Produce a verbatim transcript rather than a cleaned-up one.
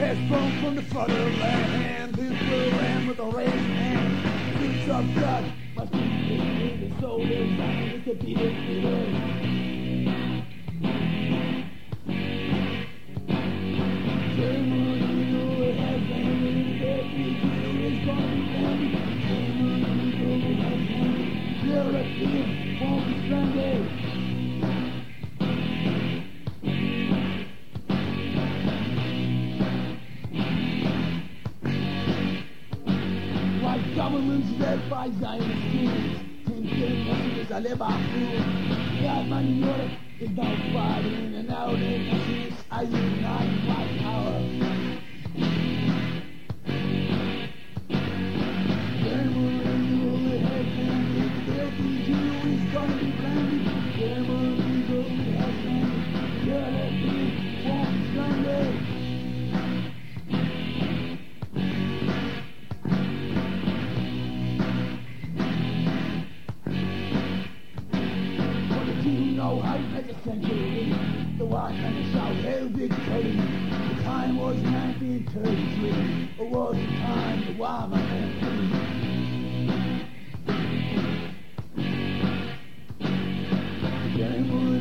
West from from the fatherland, this blue land with a red hand. Roots of blood, must be in the soul inside. It's a beating feeling. Like governments led by Zionist kings, thinking messages are live our food. God, man, in Europe is now fighting, and now the nations are united by power. No hype at the century, the white man shout hail victory. The time was nineteen thirty-three, it was the time the white man free.